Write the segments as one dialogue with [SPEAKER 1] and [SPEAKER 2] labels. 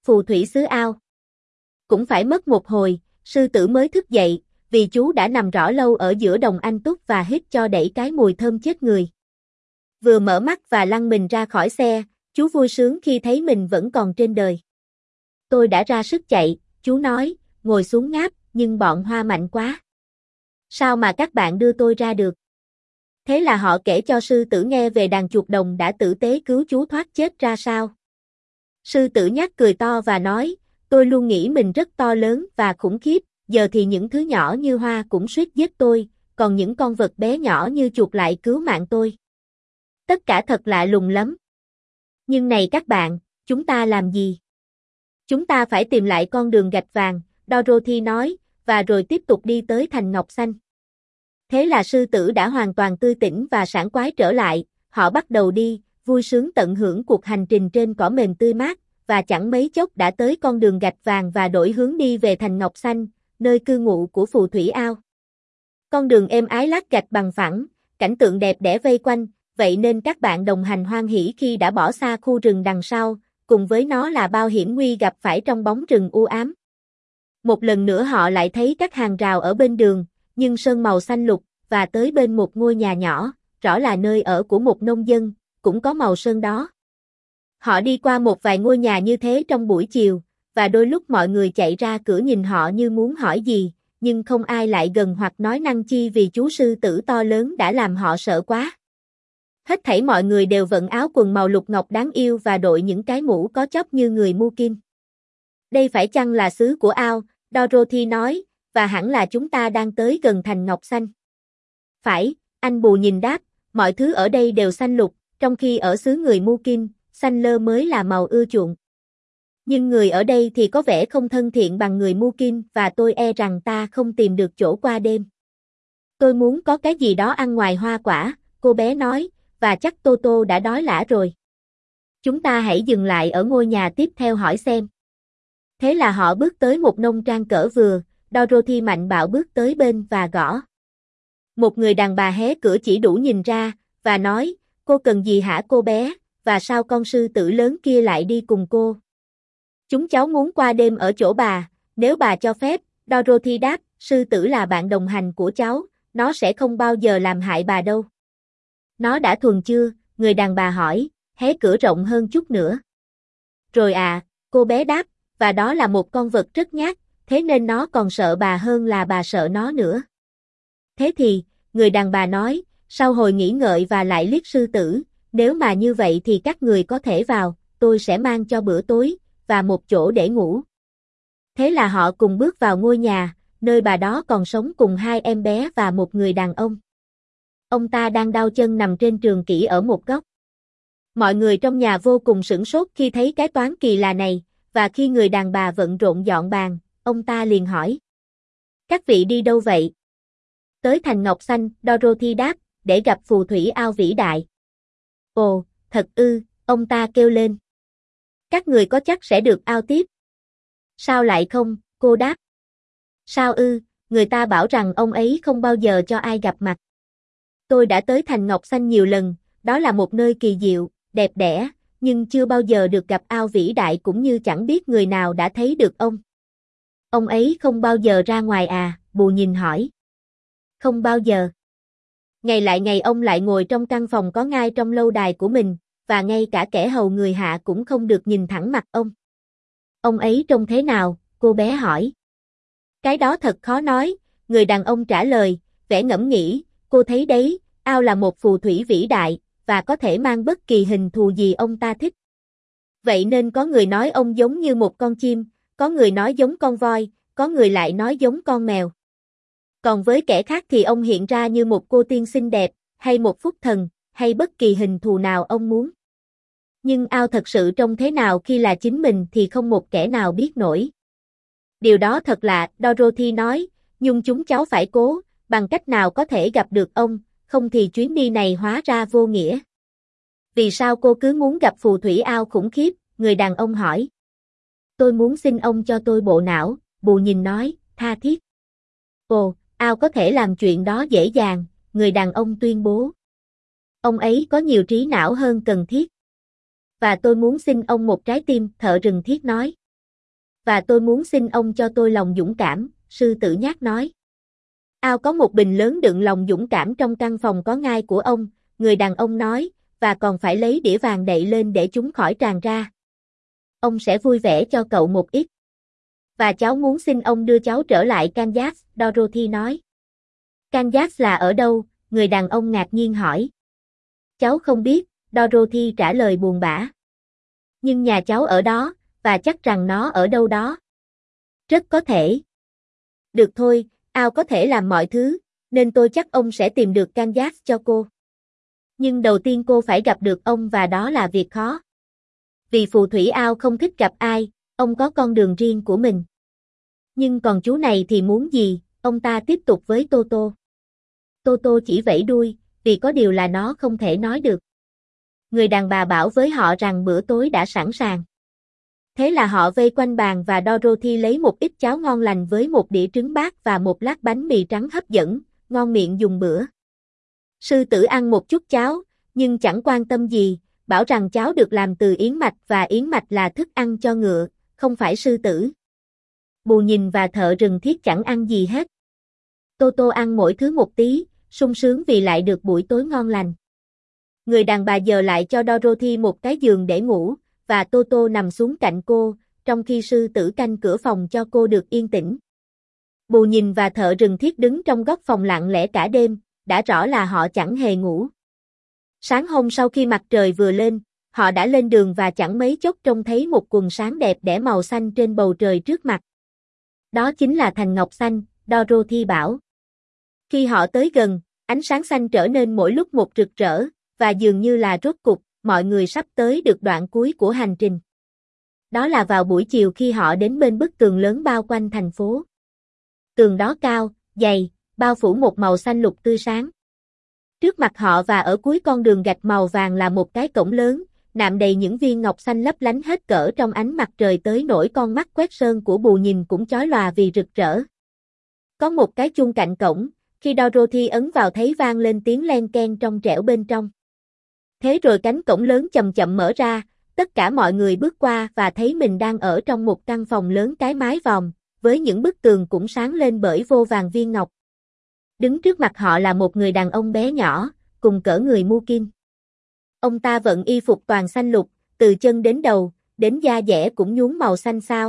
[SPEAKER 1] phù thủy xứ ao. Cũng phải mất một hồi, sư tử mới thức dậy, vì chú đã nằm rõ lâu ở giữa đồng anh túc và hít cho đẩy cái mùi thơm chết người. Vừa mở mắt và lăn mình ra khỏi xe, chú vui sướng khi thấy mình vẫn còn trên đời. Tôi đã ra sức chạy, chú nói, ngồi xuống ngáp, nhưng bọn Hoa mạnh quá. Sao mà các bạn đưa tôi ra được? Thế là họ kể cho sư tử nghe về đàn chuột đồng đã tử tế cứu chú thoát chết ra sao. Sư tử nhác cười to và nói, tôi luôn nghĩ mình rất to lớn và khủng khiếp, giờ thì những thứ nhỏ như Hoa cũng suýt giết tôi, còn những con vật bé nhỏ như chuột lại cứu mạng tôi. Tất cả thật lạ lùng lắm. Nhưng này các bạn, chúng ta làm gì? Chúng ta phải tìm lại con đường gạch vàng, Dorothy nói, và rồi tiếp tục đi tới thành Ngọc Xanh. Thế là sư tử đã hoàn toàn tươi tỉnh và sảng khoái trở lại, họ bắt đầu đi, vui sướng tận hưởng cuộc hành trình trên cỏ mềm tươi mát, và chẳng mấy chốc đã tới con đường gạch vàng và đổi hướng đi về thành Ngọc Xanh, nơi cư ngụ của phù thủy ao. Con đường êm ái lát gạch bằng phẳng, cảnh tượng đẹp đẽ vây quanh, vậy nên các bạn đồng hành hoan hỉ khi đã bỏ xa khu rừng đằng sau, cùng với nó là bao hiểm nguy gặp phải trong bóng rừng u ám. Một lần nữa họ lại thấy các hàng rào ở bên đường, nhưng sơn màu xanh lục, và tới bên một ngôi nhà nhỏ, rõ là nơi ở của một nông dân, cũng có màu sơn đó. Họ đi qua một vài ngôi nhà như thế trong buổi chiều, và đôi lúc mọi người chạy ra cửa nhìn họ như muốn hỏi gì, nhưng không ai lại gần hoặc nói năng chi vì chú sư tử to lớn đã làm họ sợ quá. Hết thảy mọi người đều vận áo quần màu lục ngọc đáng yêu và đội những cái mũ có chóp như người mua kim. Đây phải chăng là xứ của ao, Dorothy nói, và hẳn là chúng ta đang tới gần thành Ngọc Xanh. Phải, anh Bù nhìn đáp, mọi thứ ở đây đều xanh lục, trong khi ở xứ người mua kim, xanh lơ mới là màu ưa chuộng. Nhưng người ở đây thì có vẻ không thân thiện bằng người mua kim và tôi e rằng ta không tìm được chỗ qua đêm. Tôi muốn có cái gì đó ăn ngoài hoa quả, cô bé nói, và chắc Toto đã đói lả rồi. Chúng ta hãy dừng lại ở ngôi nhà tiếp theo hỏi xem. Thế là họ bước tới một nông trang cỡ vừa, Dorothy mạnh bạo bước tới bên và gõ. Một người đàn bà hé cửa chỉ đủ nhìn ra, và nói, cô cần gì hả cô bé, và sao con sư tử lớn kia lại đi cùng cô? Chúng cháu muốn qua đêm ở chỗ bà, nếu bà cho phép, Dorothy đáp, sư tử là bạn đồng hành của cháu, nó sẽ không bao giờ làm hại bà đâu. Nó đã thuần chưa? Người đàn bà hỏi, hé cửa rộng hơn chút nữa. Rồi à, cô bé đáp, và đó là một con vật rất nhát, thế nên nó còn sợ bà hơn là bà sợ nó nữa. Thế thì, người đàn bà nói, sau hồi nghĩ ngợi và lại liếc sư tử, nếu mà như vậy thì các người có thể vào, tôi sẽ mang cho bữa tối, và một chỗ để ngủ. Thế là họ cùng bước vào ngôi nhà, nơi bà đó còn sống cùng hai em bé và một người đàn ông. Ông ta đang đau chân nằm trên trường kỷ ở một góc. Mọi người trong nhà vô cùng sửng sốt khi thấy cái toán kỳ lạ này, và khi người đàn bà bận rộn dọn bàn, ông ta liền hỏi. Các vị đi đâu vậy? Tới thành Ngọc Xanh, Dorothy đáp, để gặp phù thủy ao vĩ đại. Ồ, thật ư, ông ta kêu lên. Các người có chắc sẽ được ao tiếp? Sao lại không, cô đáp. Sao ư, người ta bảo rằng ông ấy không bao giờ cho ai gặp mặt. Tôi đã tới thành Ngọc Xanh nhiều lần, đó là một nơi kỳ diệu, đẹp đẽ, nhưng chưa bao giờ được gặp ao vĩ đại cũng như chẳng biết người nào đã thấy được ông. Ông ấy không bao giờ ra ngoài à, Bù nhìn hỏi. Không bao giờ. Ngày lại ngày ông lại ngồi trong căn phòng có ngai trong lâu đài của mình, và ngay cả kẻ hầu người hạ cũng không được nhìn thẳng mặt ông. Ông ấy trông thế nào, cô bé hỏi. Cái đó thật khó nói, người đàn ông trả lời, vẻ ngẫm nghĩ, cô thấy đấy, ao là một phù thủy vĩ đại, và có thể mang bất kỳ hình thù gì ông ta thích. Vậy nên có người nói ông giống như một con chim, có người nói giống con voi, có người lại nói giống con mèo. Còn với kẻ khác thì ông hiện ra như một cô tiên xinh đẹp, hay một phúc thần, hay bất kỳ hình thù nào ông muốn. Nhưng ao thật sự trông thế nào khi là chính mình thì không một kẻ nào biết nổi. Điều đó thật lạ, Dorothy nói, nhưng chúng cháu phải cố, bằng cách nào có thể gặp được ông, không thì chuyến đi này hóa ra vô nghĩa. Vì sao cô cứ muốn gặp phù thủy ao khủng khiếp, người đàn ông hỏi. Tôi muốn xin ông cho tôi bộ não, Bù nhìn nói, tha thiết. Ồ, ao có thể làm chuyện đó dễ dàng, người đàn ông tuyên bố. Ông ấy có nhiều trí não hơn cần thiết. Và tôi muốn xin ông một trái tim, thợ rừng thiết nói. Và tôi muốn xin ông cho tôi lòng dũng cảm, sư tử nhát nói. Ao có một bình lớn đựng lòng dũng cảm trong căn phòng có ngai của ông, người đàn ông nói, và còn phải lấy đĩa vàng đậy lên để chúng khỏi tràn ra. Ông sẽ vui vẻ cho cậu một ít. Và cháu muốn xin ông đưa cháu trở lại Kansas, Dorothy nói. Kansas là ở đâu? Người đàn ông ngạc nhiên hỏi. Cháu không biết, Dorothy trả lời buồn bã. Nhưng nhà cháu ở đó, và chắc rằng nó ở đâu đó. Rất có thể. Được thôi, Ao có thể làm mọi thứ, nên tôi chắc ông sẽ tìm được Kansas cho cô. Nhưng đầu tiên cô phải gặp được ông và đó là việc khó. Vì phù thủy Ao không thích gặp ai, ông có con đường riêng của mình. Nhưng còn chú này thì muốn gì? Ông ta tiếp tục với Toto. Toto chỉ vẫy đuôi, vì có điều là nó không thể nói được. Người đàn bà bảo với họ rằng bữa tối đã sẵn sàng. Thế là họ vây quanh bàn và Dorothy lấy một ít cháo ngon lành với một đĩa trứng bát và một lát bánh mì trắng hấp dẫn, ngon miệng dùng bữa. Sư tử ăn một chút cháo, nhưng chẳng quan tâm gì, bảo rằng cháo được làm từ yến mạch và yến mạch là thức ăn cho ngựa, không phải sư tử. Bù Nhìn và Thợ Rừng Thiết chẳng ăn gì hết. Toto ăn mỗi thứ một tí, sung sướng vì lại được buổi tối ngon lành. Người đàn bà dời lại cho Dorothy một cái giường để ngủ, và Toto nằm xuống cạnh cô, trong khi sư tử canh cửa phòng cho cô được yên tĩnh. Bù Nhìn và Thợ Rừng Thiết đứng trong góc phòng lặng lẽ cả đêm, đã rõ là họ chẳng hề ngủ. Sáng hôm sau khi mặt trời vừa lên, họ đã lên đường và chẳng mấy chốc trông thấy một quần sáng đẹp đẽ màu xanh trên bầu trời trước mặt. Đó chính là thành ngọc xanh, Dorothy bảo. Khi họ tới gần, ánh sáng xanh trở nên mỗi lúc một rực rỡ, và dường như là rốt cục, mọi người sắp tới được đoạn cuối của hành trình. Đó là vào buổi chiều khi họ đến bên bức tường lớn bao quanh thành phố. Tường đó cao, dày, bao phủ một màu xanh lục tươi sáng. Trước mặt họ và ở cuối con đường gạch màu vàng là một cái cổng lớn, nạm đầy những viên ngọc xanh lấp lánh hết cỡ trong ánh mặt trời tới nỗi con mắt quét sơn của Bù Nhìn cũng chói lòa vì rực rỡ. Có một cái chuông cạnh cổng, khi Dorothy ấn vào thấy vang lên tiếng len keng trong trẻo bên trong. Thế rồi cánh cổng lớn chậm chậm mở ra, tất cả mọi người bước qua và thấy mình đang ở trong một căn phòng lớn cái mái vòm, với những bức tường cũng sáng lên bởi vô vàn viên ngọc. Đứng trước mặt họ là một người đàn ông bé nhỏ, cùng cỡ người Mu Kim. Ông ta vận y phục toàn xanh lục, từ chân đến đầu, đến da dẻ cũng nhuốm màu xanh xao.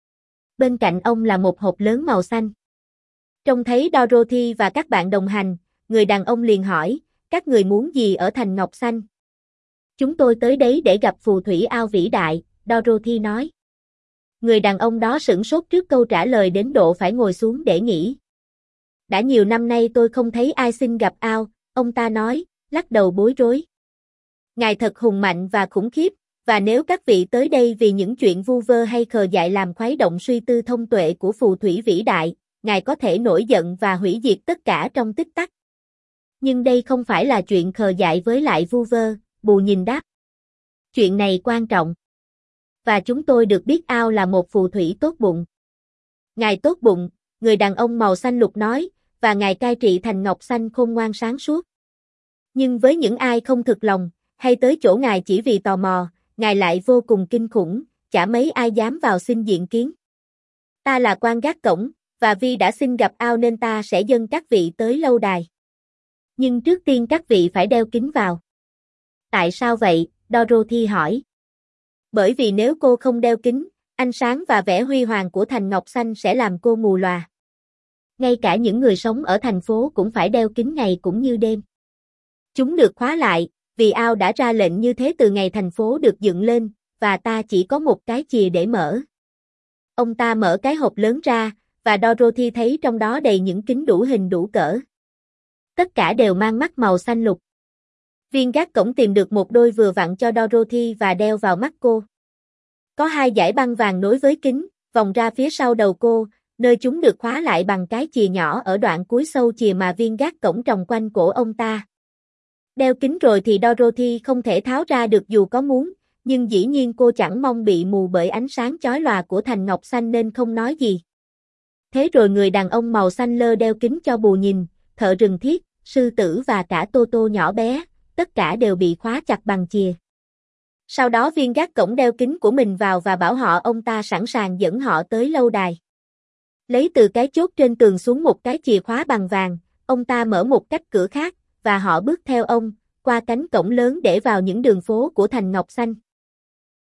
[SPEAKER 1] Bên cạnh ông là một hộp lớn màu xanh. Trông thấy Dorothy và các bạn đồng hành, người đàn ông liền hỏi, các người muốn gì ở thành Ngọc Xanh? Chúng tôi tới đấy để gặp phù thủy Ao vĩ đại, Dorothy nói. Người đàn ông đó sửng sốt trước câu trả lời đến độ phải ngồi xuống để nghĩ. Đã nhiều năm nay tôi không thấy ai xin gặp Ao, ông ta nói, lắc đầu bối rối. Ngài thật hùng mạnh và khủng khiếp, và nếu các vị tới đây vì những chuyện vu vơ hay khờ dại làm khuấy động suy tư thông tuệ của phù thủy vĩ đại, ngài có thể nổi giận và hủy diệt tất cả trong tích tắc. Nhưng đây không phải là chuyện khờ dại với lại vu vơ, Bù Nhìn đáp. Chuyện này quan trọng. Và chúng tôi được biết Ao là một phù thủy tốt bụng. Ngài tốt bụng, người đàn ông màu xanh lục nói, và ngài cai trị thành Ngọc Xanh khôn ngoan sáng suốt. Nhưng với những ai không thực lòng, hay tới chỗ ngài chỉ vì tò mò, ngài lại vô cùng kinh khủng, chả mấy ai dám vào xin diện kiến. Ta là quan gác cổng, và vì đã xin gặp Ao nên ta sẽ dâng các vị tới lâu đài. Nhưng trước tiên các vị phải đeo kính vào. Tại sao vậy? Dorothy hỏi. Bởi vì nếu cô không đeo kính, ánh sáng và vẻ huy hoàng của thành Ngọc Xanh sẽ làm cô mù lòa. Ngay cả những người sống ở thành phố cũng phải đeo kính ngày cũng như đêm. Chúng được khóa lại, vì Ao đã ra lệnh như thế từ ngày thành phố được dựng lên, và ta chỉ có một cái chìa để mở. Ông ta mở cái hộp lớn ra, và Dorothy thấy trong đó đầy những kính đủ hình đủ cỡ. Tất cả đều mang mắt màu xanh lục. Viên gác cổng tìm được một đôi vừa vặn cho Dorothy và đeo vào mắt cô. Có hai dải băng vàng nối với kính, vòng ra phía sau đầu cô, nơi chúng được khóa lại bằng cái chìa nhỏ ở đoạn cuối sâu chìa mà viên gác cổng tròng quanh cổ ông ta. Đeo kính rồi thì Dorothy không thể tháo ra được dù có muốn, nhưng dĩ nhiên cô chẳng mong bị mù bởi ánh sáng chói lòa của thành Ngọc Xanh nên không nói gì. Thế rồi người đàn ông màu xanh lơ đeo kính cho Bù Nhìn, Thợ Rừng Thiết, Sư Tử và cả Toto nhỏ bé, tất cả đều bị khóa chặt bằng chìa. Sau đó viên gác cổng đeo kính của mình vào và bảo họ ông ta sẵn sàng dẫn họ tới lâu đài. Lấy từ cái chốt trên tường xuống một cái chìa khóa bằng vàng, ông ta mở một cách cửa khác, và họ bước theo ông, qua cánh cổng lớn để vào những đường phố của thành Ngọc Xanh.